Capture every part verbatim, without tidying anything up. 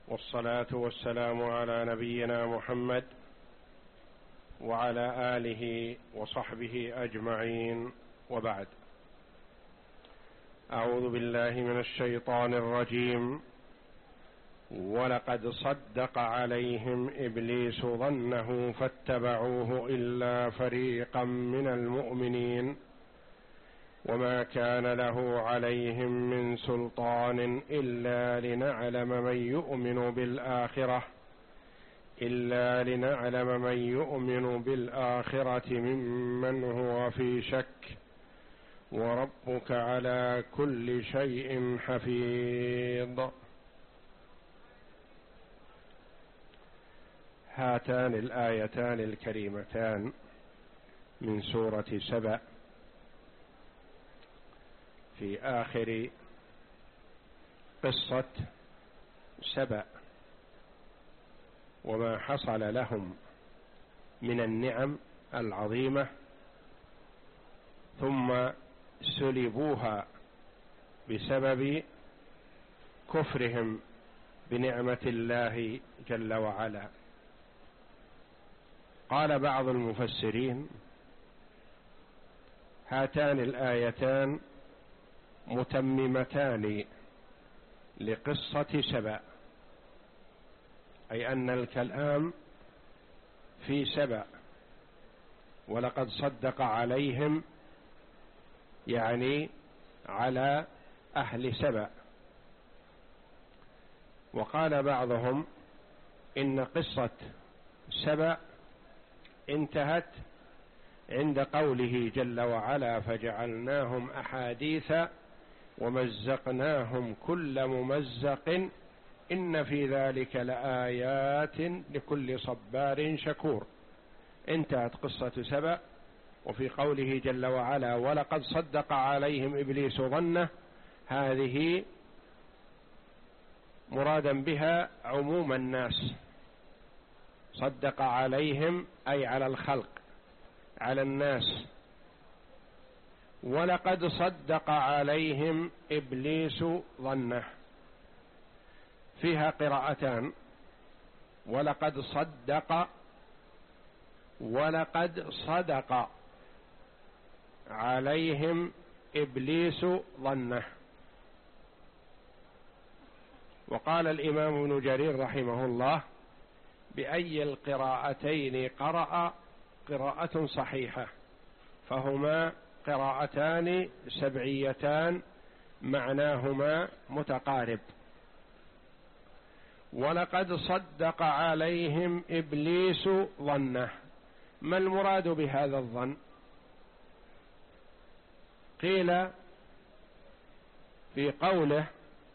والصلاة والسلام على نبينا محمد وعلى آله وصحبه أجمعين، وبعد. أعوذ بالله من الشيطان الرجيم. ولقد صدق عليهم إبليس ظنه فاتبعوه إلا فريقا من المؤمنين وما كان له عليهم من سلطان إلا لنعلم من يؤمن بالآخرة إلا لنعلم من يؤمن بالآخرة ممن هو في شك وربك على كل شيء حفيظ. هاتان الآيتان الكريمتان من سورة سبأ في آخر قصة سبأ وما حصل لهم من النعم العظيمة، ثم سلبوها بسبب كفرهم بنعمة الله جل وعلا. قال بعض المفسرين: هاتان الآيتان متممتان لقصة سبأ، أي أن الكلام في سبأ، ولقد صدق عليهم يعني على أهل سبأ. وقال بعضهم إن قصة سبأ انتهت عند قوله جل وعلا: فجعلناهم أحاديث ومزقناهم كل ممزق إن في ذلك لآيات لكل صبار شكور. انتهت قصة سبأ، وفي قوله جل وعلا: ولقد صدق عليهم إبليس ظنه، هذه مرادا بها عموم الناس، صدق عليهم أي على الخلق، على الناس. ولقد صدق عليهم إبليس ظنه، فيها قراءتان: ولقد صدق ولقد صدق عليهم إبليس ظنه. وقال الإمام ابن جرير رحمه الله: بأي القراءتين قرأ قراءة صحيحة، فهما قراءتان سبعيتان معناهما متقارب. ولقد صدق عليهم إبليس ظنه، ما المراد بهذا الظن؟ قيل في قوله: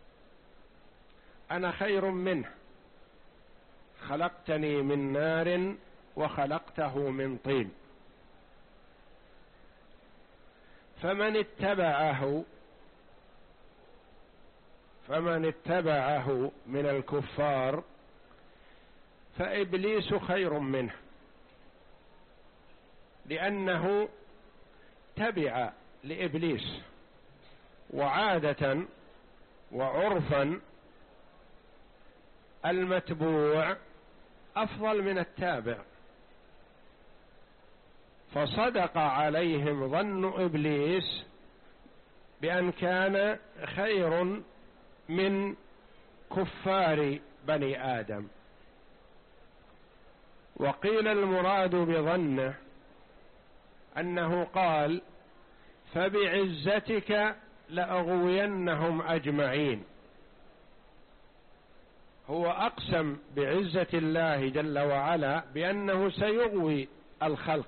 أنا خير منه خلقتني من نار وخلقته من طين. فمن اتبعه فمن اتبعه من الكفار فإبليس خير منه، لأنه تبع لإبليس، وعادة وعرفا المتبوع أفضل من التابع. فصدق عليهم ظن إبليس بأن كان خير من كفار بني آدم. وقيل المراد بظنه أنه قال: فبعزتك لأغوينهم أجمعين. هو أقسم بعزة الله جل وعلا بأنه سيغوي الخلق: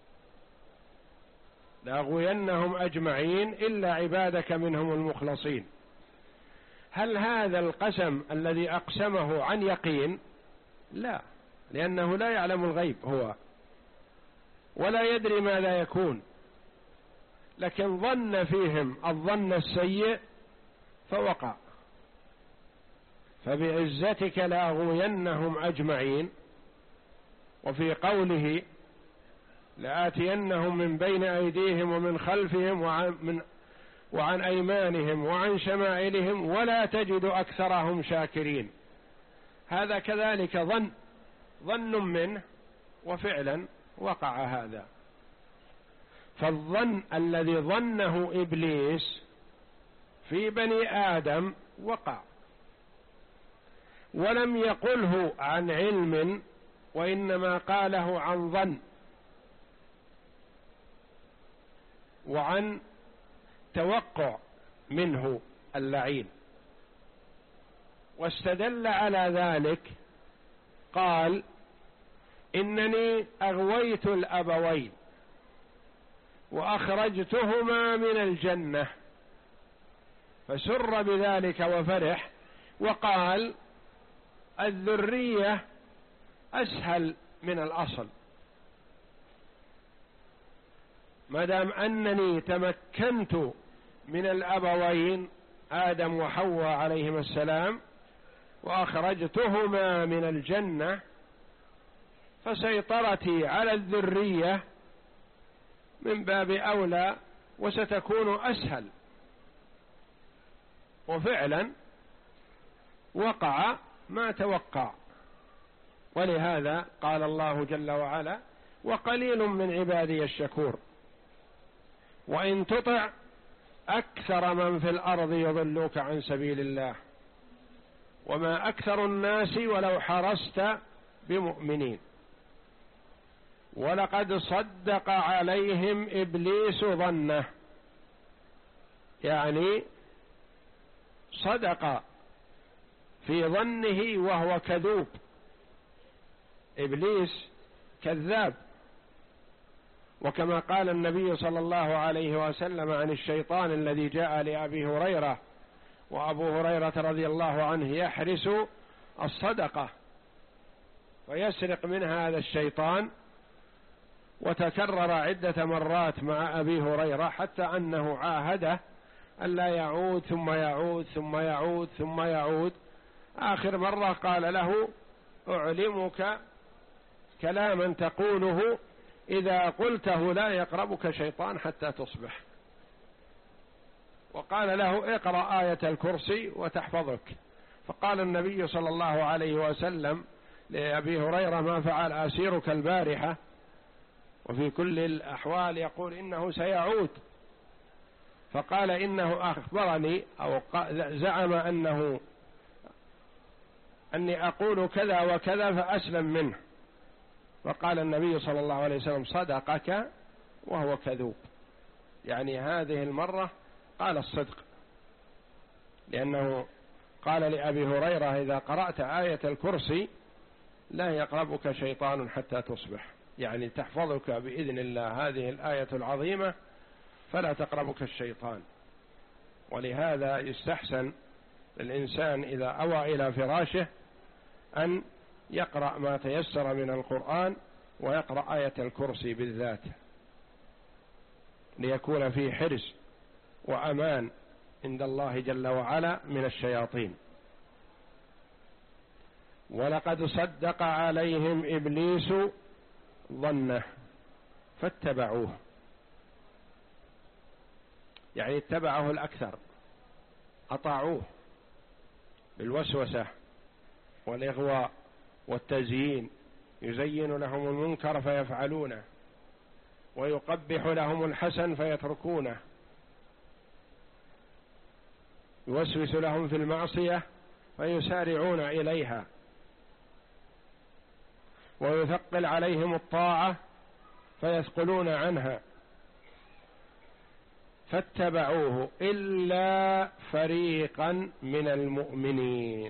لأغوينهم أجمعين إلا عبادك منهم المخلصين. هل هذا القسم الذي أقسمه عن يقين؟ لا، لأنه لا يعلم الغيب هو، ولا يدري ماذا يكون، لكن ظن فيهم الظن السيء فوقع. فبعزتك لأغوينهم أجمعين. وفي قوله: لآتينهم من بين أيديهم ومن خلفهم وعن, من وعن أيمانهم وعن شمائلهم ولا تجد أكثرهم شاكرين. هذا كذلك ظن ظن منه وفعلا وقع هذا. فالظن الذي ظنه إبليس في بني آدم وقع، ولم يقله عن علم، وإنما قاله عن ظن وعن توقع منه اللعين. واستدل على ذلك قال: إنني أغويت الأبوين وأخرجتهما من الجنة، فسر بذلك وفرح، وقال: الذرية أسهل من الأصل، ما دام أنني تمكنت من الأبوين آدم وحواء عليهما السلام وأخرجتهما من الجنة، فسيطرتي على الذرية من باب أولى وستكون أسهل. وفعلا وقع ما توقع، ولهذا قال الله جل وعلا: وقليل من عبادي الشكور. وإن تطع أكثر من في الأرض يضلوك عن سبيل الله وما أكثر الناس ولو حرصت بمؤمنين. ولقد صدق عليهم إبليس ظنه، يعني صدق في ظنه وهو كذوب. إبليس كذاب، وكما قال النبي صلى الله عليه وسلم عن الشيطان الذي جاء لأبي هريرة، وأبو هريرة رضي الله عنه يحرس الصدقة ويسرق منها هذا الشيطان، وتكرر عدة مرات مع أبي هريرة حتى أنه عاهده أن لا يعود ثم يعود ثم يعود ثم يعود. آخر مرة قال له: أعلمك كلاما تقوله إذا قلته لا يقربك شيطان حتى تصبح. وقال له: اقرأ آية الكرسي وتحفظك. فقال النبي صلى الله عليه وسلم لأبي هريرة: ما فعل أسيرك البارحة؟ وفي كل الأحوال يقول إنه سيعود. فقال: إنه أخبرني أو زعم أنه أني أقول كذا وكذا فأسلم منه. فقال النبي صلى الله عليه وسلم: صدقك وهو كذوب، يعني هذه المرة قال الصدق، لأنه قال لأبي هريرة: إذا قرأت آية الكرسي لا يقربك شيطان حتى تصبح، يعني تحفظك بإذن الله هذه الآية العظيمة فلا تقربك الشيطان. ولهذا يستحسن للإنسان إذا أوى إلى فراشه أن يقرأ ما تيسر من القرآن، ويقرأ آية الكرسي بالذات، ليكون فيه حرص وأمان عند الله جل وعلا من الشياطين. ولقد صدق عليهم إبليس ظنه فاتبعوه، يعني اتبعه الأكثر، أطاعوه بالوسوسة والإغواء والتزيين، يزين لهم المنكر فيفعلونه، ويقبح لهم الحسن فيتركونه، يوسوس لهم في المعصية فيسارعون إليها، ويثقل عليهم الطاعة فيثقلون عنها. فاتبعوه إلا فريقا من المؤمنين،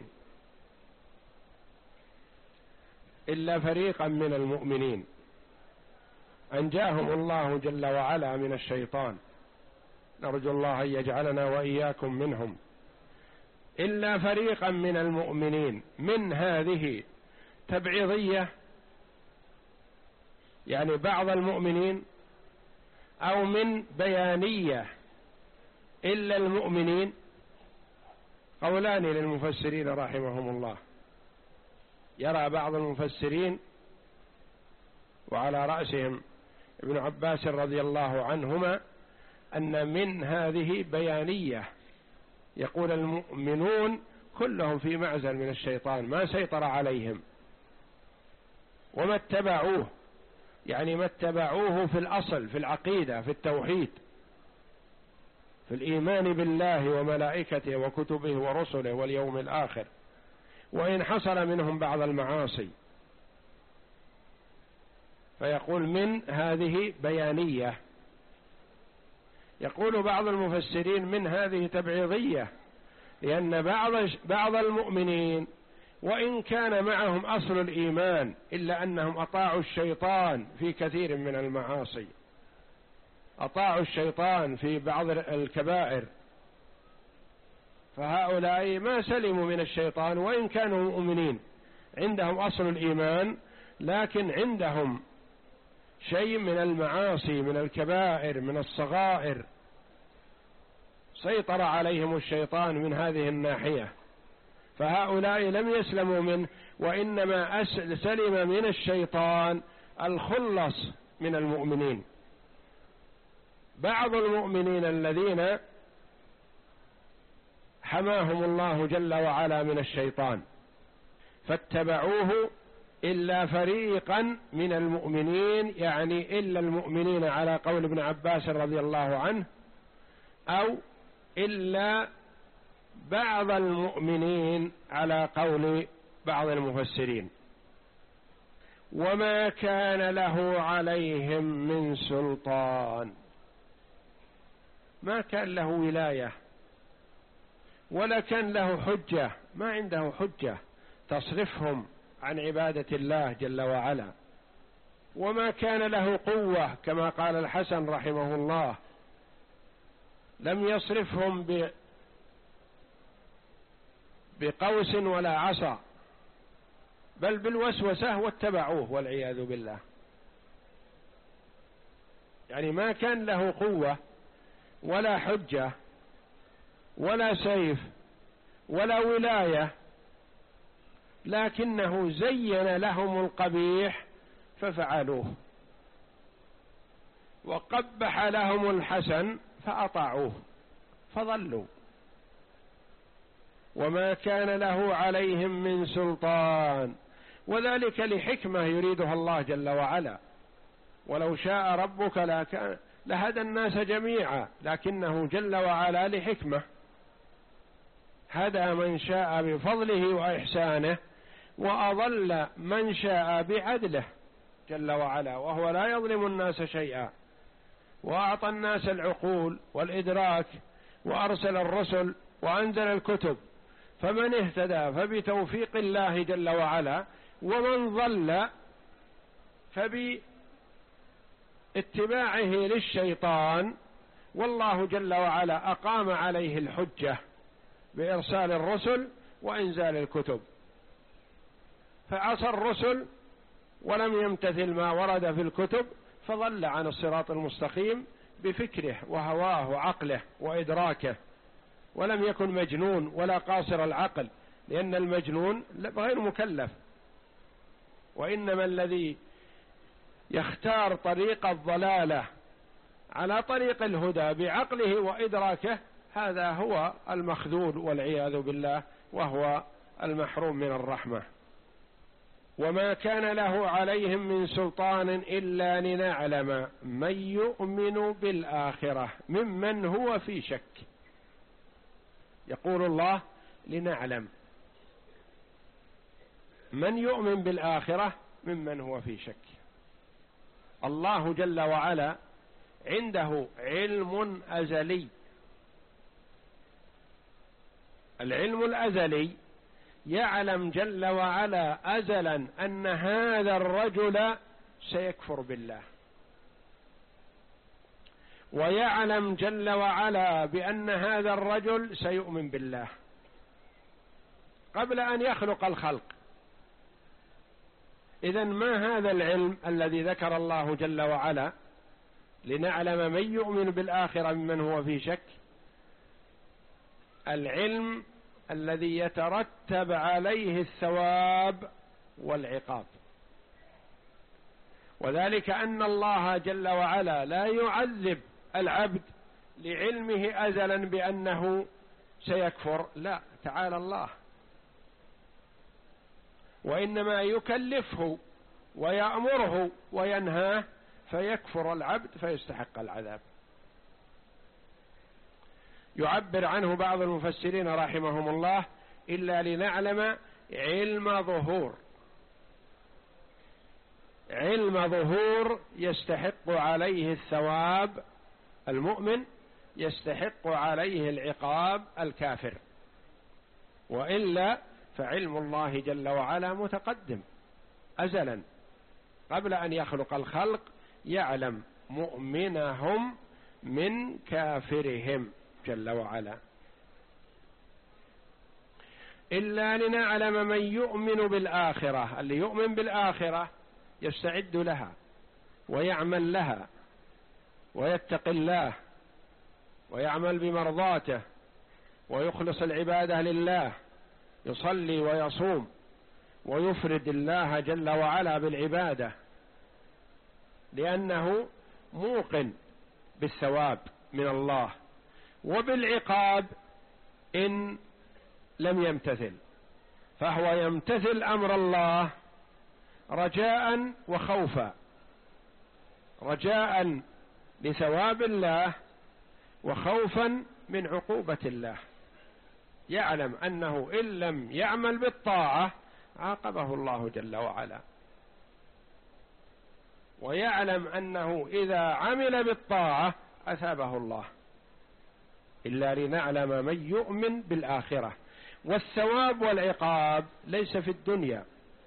إلا فريقا من المؤمنين أنجاهم الله جل وعلا من الشيطان، نرجو الله أن يجعلنا وإياكم منهم. إلا فريقا من المؤمنين، من هذه تبعيضية، يعني بعض المؤمنين، أو من بيانية إلا المؤمنين. قولان للمفسرين رحمهم الله. يرى بعض المفسرين وعلى رأسهم ابن عباس رضي الله عنهما أن من هذه بيانية، يقول المؤمنون كلهم في معزل من الشيطان، ما سيطر عليهم وما اتبعوه، يعني ما اتبعوه في الأصل، في العقيدة، في التوحيد، في الإيمان بالله وملائكته وكتبه ورسله واليوم الآخر، وإن حصل منهم بعض المعاصي. فيقول من هذه بيانية. يقول بعض المفسرين من هذه تبعيضية، لأن بعض بعض المؤمنين وإن كان معهم أصل الإيمان إلا أنهم أطاعوا الشيطان في كثير من المعاصي، أطاعوا الشيطان في بعض الكبائر، فهؤلاء ما سلموا من الشيطان وإن كانوا مؤمنين، عندهم أصل الإيمان لكن عندهم شيء من المعاصي، من الكبائر، من الصغائر، سيطر عليهم الشيطان من هذه الناحية، فهؤلاء لم يسلموا منه، وإنما سلم من الشيطان الخلص من المؤمنين. بعض المؤمنين الذين حماهم الله جل وعلا من الشيطان فاتبعوه إلا فريقا من المؤمنين، يعني إلا المؤمنين على قول ابن عباس رضي الله عنه، أو إلا بعض المؤمنين على قول بعض المفسرين. وما كان له عليهم من سلطان، ما كان له ولاية ولا كان له حجة، ما عنده حجة تصرفهم عن عبادة الله جل وعلا. وما كان له قوة كما قال الحسن رحمه الله، لم يصرفهم ب بقوس ولا عصا، بل بالوسوسة واتبعوه والعياذ بالله. يعني ما كان له قوة ولا حجة ولا سيف ولا ولاية، لكنه زين لهم القبيح ففعلوه، وقبح لهم الحسن فأطاعوه فضلوا. وما كان له عليهم من سلطان، وذلك لحكمة يريدها الله جل وعلا. ولو شاء ربك لكان لهدى الناس جميعا، لكنه جل وعلا لحكمة هدى من شاء بفضله وإحسانه، وأضل من شاء بعدله جل وعلا، وهو لا يظلم الناس شيئا، وأعطى الناس العقول والإدراك، وأرسل الرسل وأنزل الكتب، فمن اهتدى فبتوفيق الله جل وعلا، ومن ضل فباتباعه للشيطان. والله جل وعلا أقام عليه الحجة بإرسال الرسل وإنزال الكتب، فعصى الرسل ولم يمتثل ما ورد في الكتب، فضل عن الصراط المستقيم بفكره وهواه وعقله وإدراكه، ولم يكن مجنون ولا قاصر العقل، لأن المجنون غير مكلف. وإنما الذي يختار طريق الضلالة على طريق الهدى بعقله وإدراكه، هذا هو المخذول والعياذ بالله، وهو المحروم من الرحمة. وما كان له عليهم من سلطان إلا لنعلم من يؤمن بالآخرة ممن هو في شك. يقول الله لنعلم من يؤمن بالآخرة ممن هو في شك. الله جل وعلا عنده علم أزلي، العلم الأزلي يعلم جل وعلا أزلا أن هذا الرجل سيكفر بالله، ويعلم جل وعلا بأن هذا الرجل سيؤمن بالله قبل أن يخلق الخلق. إذن ما هذا العلم الذي ذكر الله جل وعلا لنعلم من يؤمن بالآخرة ممن هو في شك؟ العلم الذي يترتب عليه الثواب والعقاب، وذلك أن الله جل وعلا لا يعذب العبد لعلمه أزلا بأنه سيكفر، لا، تعالى الله وإنما يكلفه ويأمره وينهاه فيكفر العبد فيستحق العذاب. يعبر عنه بعض المفسرين رحمهم الله: إلا لنعلم علم ظهور، علم ظهور يستحق عليه الثواب المؤمن، يستحق عليه العقاب الكافر، وإلا فعلم الله جل وعلا متقدم أزلا قبل أن يخلق الخلق، يعلم مؤمنهم من كافرهم جل وعلا. إلا لنعلم من يؤمن بالآخرة، اللي يؤمن بالآخرة يستعد لها ويعمل لها ويتقي الله ويعمل بمرضاته ويخلص العبادة لله، يصلي ويصوم ويفرد الله جل وعلا بالعبادة، لأنه موقن بالثواب من الله وبالعقاب إن لم يمتثل، فهو يمتثل أمر الله رجاء وخوفا، رجاء لثواب الله وخوفا من عقوبة الله، يعلم أنه إن لم يعمل بالطاعة عاقبه الله جل وعلا، ويعلم أنه إذا عمل بالطاعة أثابه الله. إلا لنعلم من يؤمن بالآخرة. والثواب والعقاب ليس في الدنيا،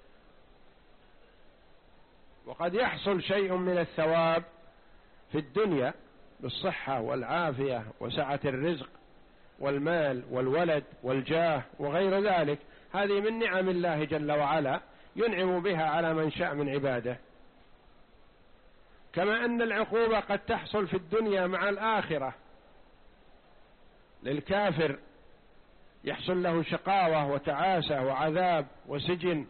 وقد يحصل شيء من الثواب في الدنيا بالصحة والعافية وسعة الرزق والمال والولد والجاه وغير ذلك، هذه من نعم الله جل وعلا ينعم بها على من شاء من عباده. كما أن العقوبة قد تحصل في الدنيا مع الآخرة، للكافر يحصل له شقاوة وتعاسة وعذاب وسجن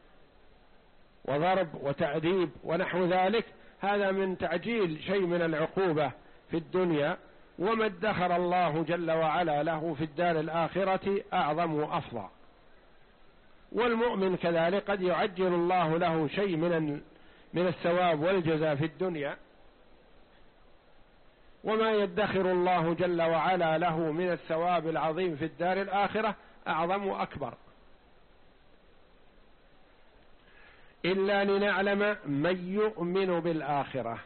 وضرب وتعذيب ونحو ذلك، هذا من تعجيل شيء من العقوبة في الدنيا، وما ادخر الله جل وعلا له في الدار الآخرة أعظم وأفضل. والمؤمن كذلك قد يعجل الله له شيء من من الثواب والجزاء في الدنيا، وما يدخر الله جل وعلا له من الثواب العظيم في الدار الآخرة أعظم وأكبر. إلا لنعلم من يؤمن بالآخرة،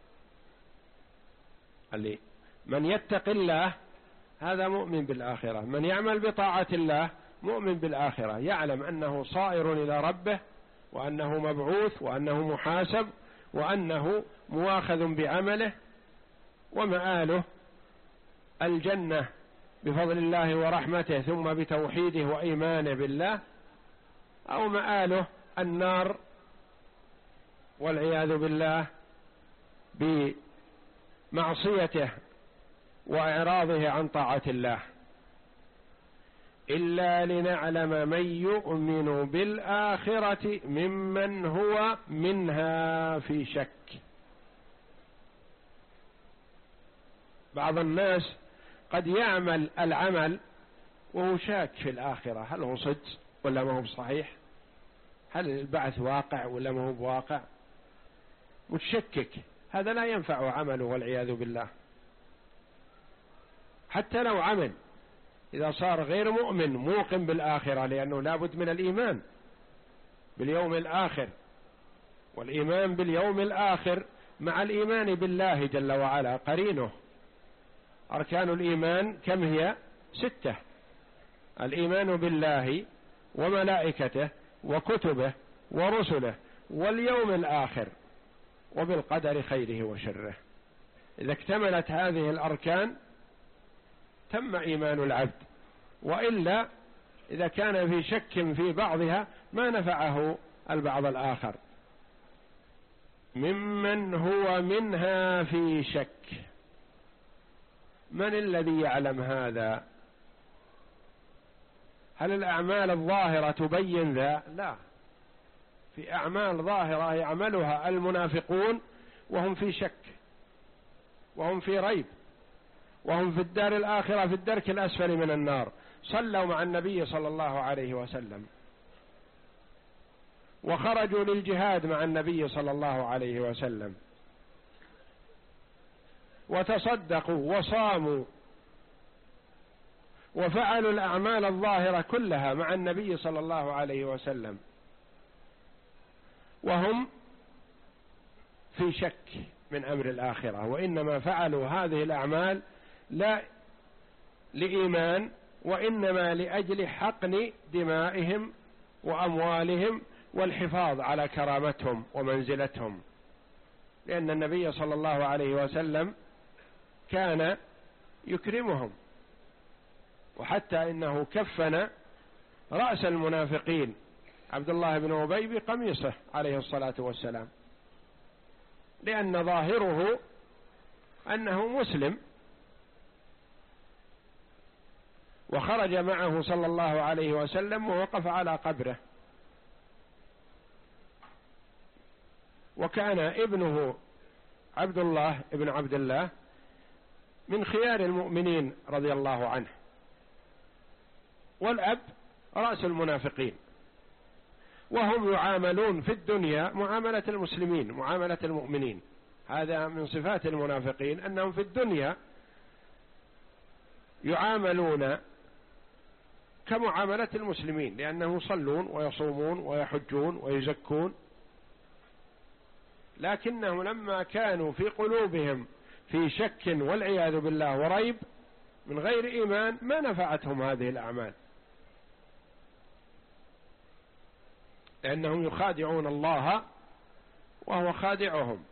اللي من يتق الله هذا مؤمن بالآخرة، من يعمل بطاعة الله مؤمن بالآخرة، يعلم أنه صائر إلى ربه، وأنه مبعوث، وأنه محاسب، وأنه مواخذ بعمله، ومآله الجنة بفضل الله ورحمته ثم بتوحيده وإيمانه بالله، أو مآله النار والعياذ بالله بمعصيته وإعراضه عن طاعة الله. إلا لنعلم من يؤمن بالآخرة ممن هو منها في شك. بعض الناس قد يعمل العمل وهو شاك في الآخرة، هل هو صدق ولا ما هو صحيح، هل البعث واقع ولا ما هو بواقع، متشكك، هذا لا ينفع عمله والعياذ بالله. حتى لو عمل إذا صار غير مؤمن موقن بالآخرة، لأنه لابد من الإيمان باليوم الآخر، والإيمان باليوم الآخر مع الإيمان بالله جل وعلا قرينه. أركان الإيمان كم هي؟ ستة: الإيمان بالله وملائكته وكتبه ورسله واليوم الآخر وبالقدر خيره وشره. إذا اكتملت هذه الأركان تم إيمان العبد، وإلا إذا كان في شك في بعضها ما نفعه البعض الآخر. ممن هو منها في شك، من الذي يعلم هذا؟ هل الأعمال الظاهرة تبين ذا؟ لا، في أعمال ظاهرة يعملها المنافقون وهم في شك وهم في ريب، وهم في الدار الآخرة في الدرك الأسفل من النار. صلوا مع النبي صلى الله عليه وسلم وخرجوا للجهاد مع النبي صلى الله عليه وسلم، وتصدقوا وصاموا وفعلوا الأعمال الظاهرة كلها مع النبي صلى الله عليه وسلم، وهم في شك من أمر الآخرة، وإنما فعلوا هذه الأعمال لا لإيمان، وإنما لأجل حقن دمائهم وأموالهم والحفاظ على كرامتهم ومنزلتهم، لأن النبي صلى الله عليه وسلم كان يكرمهم، وحتى إنه كفن رأس المنافقين عبد الله بن أبي بقميصه عليه الصلاة والسلام، لأن ظاهره أنه مسلم، وخرج معه صلى الله عليه وسلم ووقف على قبره، وكان ابنه عبد الله ابن عبد الله من خيار المؤمنين رضي الله عنه، والأب رأس المنافقين، وهم يعاملون في الدنيا معاملة المسلمين معاملة المؤمنين. هذا من صفات المنافقين، أنهم في الدنيا يعاملون كمعاملة المسلمين، لأنهم يصلون ويصومون ويحجون ويزكون، لكنهم لما كانوا في قلوبهم في شك والعياذ بالله وريب من غير إيمان ما نفعتهم هذه الأعمال، لأنهم يخادعون الله وهو خادعهم.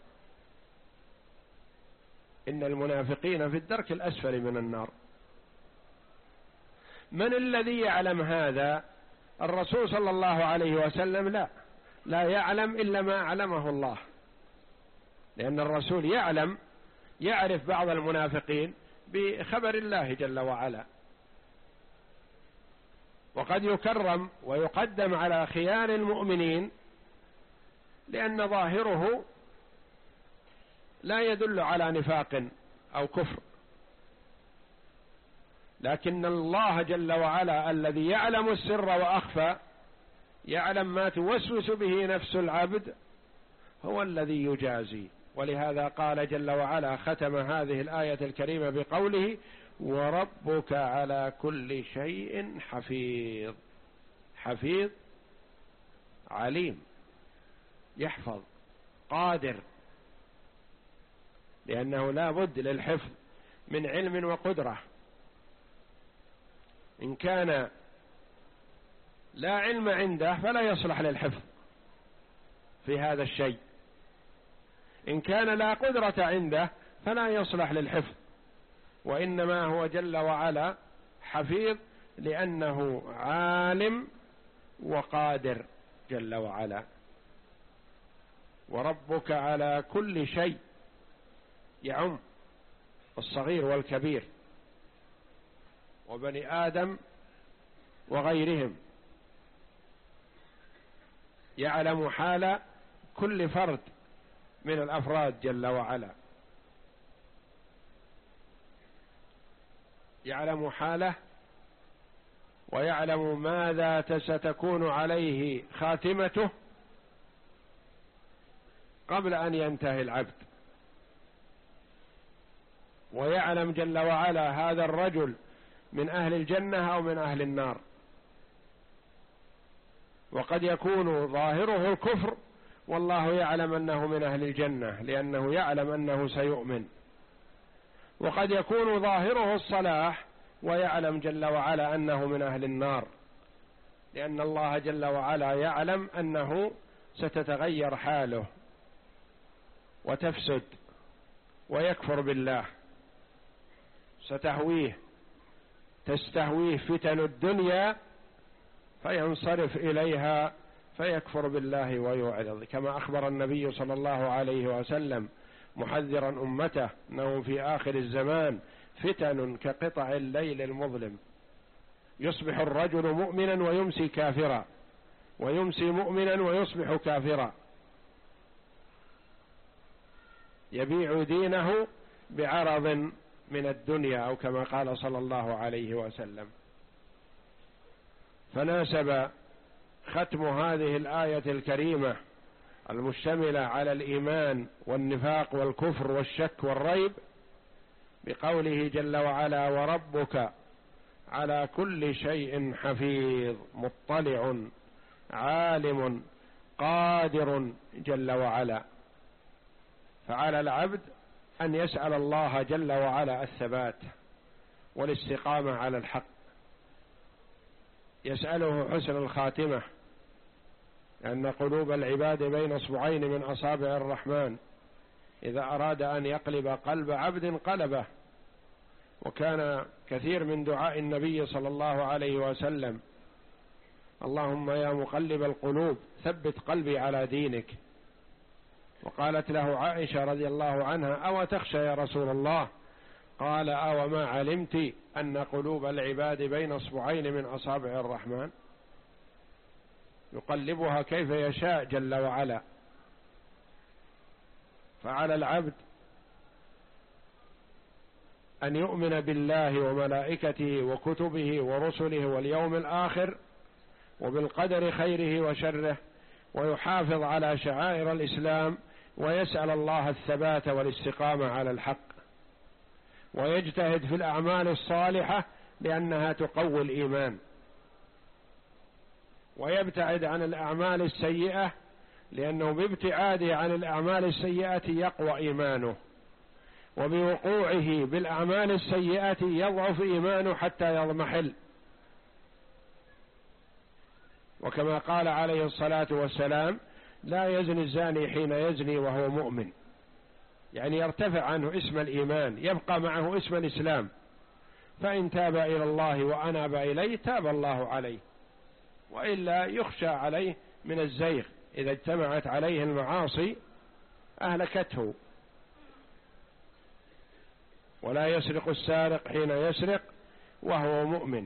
إن المنافقين في الدرك الأسفل من النار. من الذي يعلم هذا؟ الرسول صلى الله عليه وسلم لا لا يعلم إلا ما أعلمه الله، لأن الرسول يعلم يعرف بعض المنافقين بخبر الله جل وعلا، وقد يكرم ويقدم على خيار المؤمنين لأن ظاهره لا يدل على نفاق أو كفر، لكن الله جل وعلا الذي يعلم السر وأخفى، يعلم ما توسوس به نفس العبد، هو الذي يجازي. ولهذا قال جل وعلا ختم هذه الآية الكريمة بقوله: وربك على كل شيء حفيظ. حفيظ عليم، يحفظ، قادر، لأنه لا بد للحفظ من علم وقدرة. إن كان لا علم عنده فلا يصلح للحفظ في هذا الشيء، إن كان لا قدرة عنده فلا يصلح للحفظ، وإنما هو جل وعلا حفيظ لأنه عالم وقادر جل وعلا. وربك على كل شيء يعم الصغير والكبير وبني آدم وغيرهم، يعلم حال كل فرد من الأفراد جل وعلا، يعلم حاله ويعلم ماذا ستكون عليه خاتمته قبل أن ينتهي العبد، ويعلم جل وعلا هذا الرجل من أهل الجنة أو من أهل النار، وقد يكون ظاهره الكفر والله يعلم أنه من أهل الجنة لأنه يعلم أنه سيؤمن، وقد يكون ظاهره الصلاح ويعلم جل وعلا أنه من أهل النار، لأن الله جل وعلا يعلم أنه ستتغير حاله وتفسد ويكفر بالله، ستهويه تستهويه فتن الدنيا فينصرف إليها فيكفر بالله ويعرض، كما أخبر النبي صلى الله عليه وسلم محذرا أمته أنه في آخر الزمان فتن كقطع الليل المظلم، يصبح الرجل مؤمنا ويمسي كافرا، ويمسي مؤمنا ويصبح كافرا، يبيع دينه بعرض من الدنيا، أو كما قال صلى الله عليه وسلم. فناسب ختم هذه الآية الكريمة المشتملة على الإيمان والنفاق والكفر والشك والريب بقوله جل وعلا: وربك على كل شيء حفيظ مطلع عالم قادر جل وعلا. فعلى العبد أن يسأل الله جل وعلا الثبات والاستقامة على الحق، يسأله حسن الخاتمة، لأن قلوب العباد بين اصبعين من أصابع الرحمن، إذا أراد أن يقلب قلب عبد قلبه. وكان كثير من دعاء النبي صلى الله عليه وسلم: اللهم يا مقلب القلوب ثبت قلبي على دينك. وقالت له عائشة رضي الله عنها: أو تخشى يا رسول الله؟ قال: أو ما علمت أن قلوب العباد بين اصبعين من أصابع الرحمن يقلبها كيف يشاء جل وعلا. فعلى العبد أن يؤمن بالله وملائكته وكتبه ورسله واليوم الآخر وبالقدر خيره وشره، ويحافظ على شعائر الإسلام، ويسأل الله الثبات والاستقامة على الحق، ويجتهد في الأعمال الصالحة لأنها تقوي الإيمان، ويبتعد عن الأعمال السيئة لأنه بابتعاده عن الأعمال السيئة يقوى إيمانه، وبوقوعه بالأعمال السيئة يضعف إيمانه حتى يضمحل. وكما قال عليه الصلاة والسلام: لا يزني الزاني حين يزني وهو مؤمن، يعني يرتفع عنه اسم الإيمان، يبقى معه اسم الإسلام. فإن تاب إلى الله وأناب إليه تاب الله عليه، وإلا يخشى عليه من الزيغ، إذا اجتمعت عليه المعاصي أهلكته. ولا يسرق السارق حين يسرق وهو مؤمن.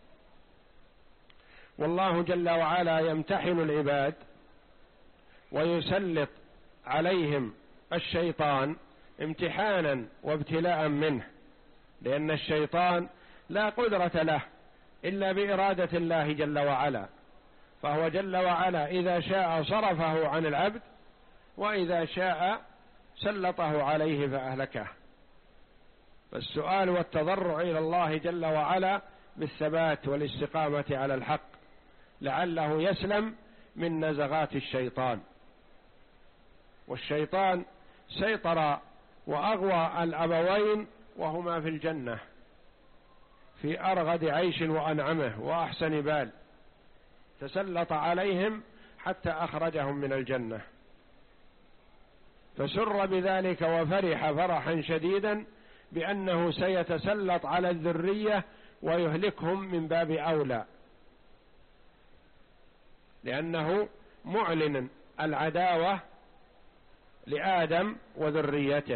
والله جل وعلا يمتحن العباد ويسلط عليهم الشيطان امتحانا وابتلاء منه، لأن الشيطان لا قدرة له إلا بإرادة الله جل وعلا، فهو جل وعلا إذا شاء صرفه عن العبد، وإذا شاء سلطه عليه فأهلكه. فالسؤال والتضرع إلى الله جل وعلا بالثبات والاستقامة على الحق، لعله يسلم من نزغات الشيطان. والشيطان سيطر وأغوى الأبوين وهما في الجنة في أرغد عيش وأنعمه وأحسن بال، تسلط عليهم حتى أخرجهم من الجنة، فسر بذلك وفرح فرحا شديدا بأنه سيتسلط على الذرية ويهلكهم من باب أولى، لأنه معلن العداوة لآدم وذريته.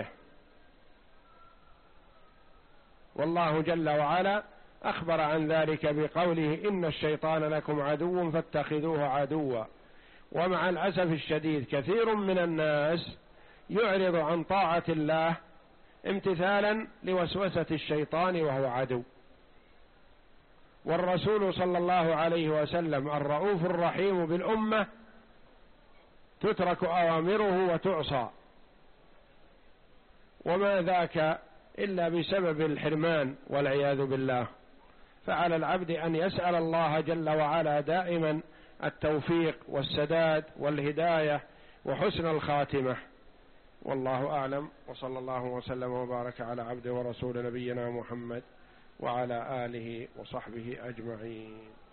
والله جل وعلا أخبر عن ذلك بقوله: إن الشيطان لكم عدو فاتخذوه عدوا. ومع الأسف الشديد كثير من الناس يعرض عن طاعة الله امتثالا لوسوسة الشيطان وهو عدو. والرسول صلى الله عليه وسلم الرؤوف الرحيم بالأمة تترك أوامره وتعصى، وما ذاك إلا بسبب الحرمان والعياذ بالله. فعلى العبد أن يسأل الله جل وعلا دائما التوفيق والسداد والهداية وحسن الخاتمة. والله أعلم، وصلى الله وسلم وبارك على عبده ورسول نبينا محمد وعلى آله وصحبه أجمعين.